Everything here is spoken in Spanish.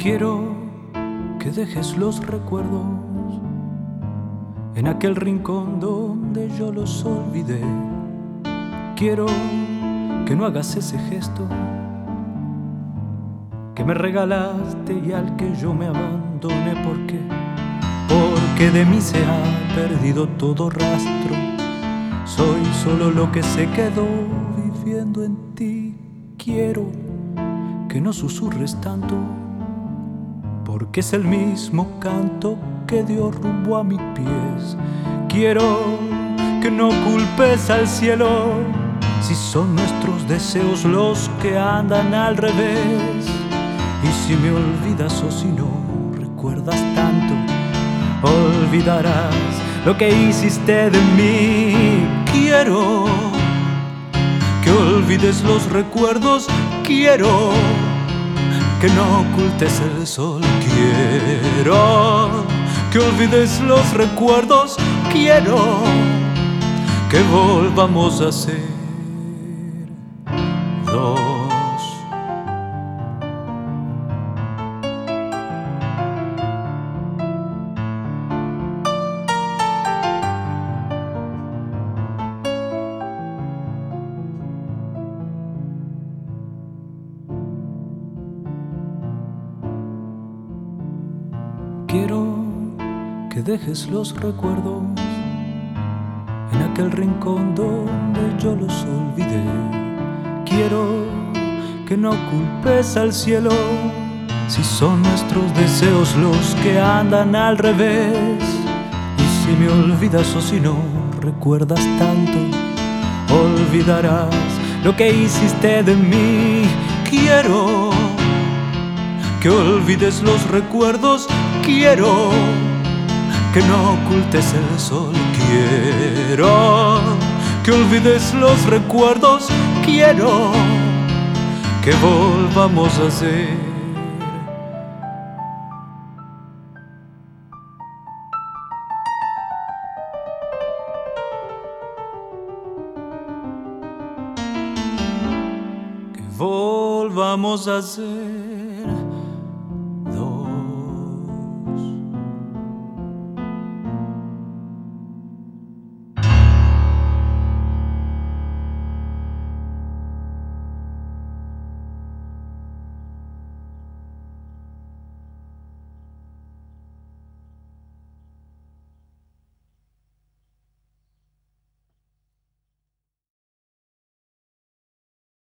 Quiero que dejes los recuerdos en aquel rincón donde yo los olvidé. Quiero que no hagas ese gesto que me regalaste y al que yo me abandoné. ¿Por qué? Porque de mí se ha perdido todo rastro. Soy solo lo que se quedó viviendo en ti. Quiero que no susurres tanto, porque es el mismo canto que dio rumbo a mis pies. Quiero que no culpes al cielo si son nuestros deseos los que andan al revés. Y si me olvidas o si no recuerdas tanto, olvidarás lo que hiciste de mí. Quiero que olvides los recuerdos, quiero que no ocultes el sol. Quiero que olvides los recuerdos, quiero que volvamos a ser dos. Quiero que dejes los recuerdos en aquel rincón donde yo los olvidé. Quiero que no culpes al cielo si son nuestros deseos los que andan al revés. Y si me olvidas o si no recuerdas tanto, olvidarás lo que hiciste de mí. Quiero que olvides los recuerdos, quiero que no ocultes el sol. Quiero que olvides los recuerdos, quiero que volvamos a ser volvamos a ser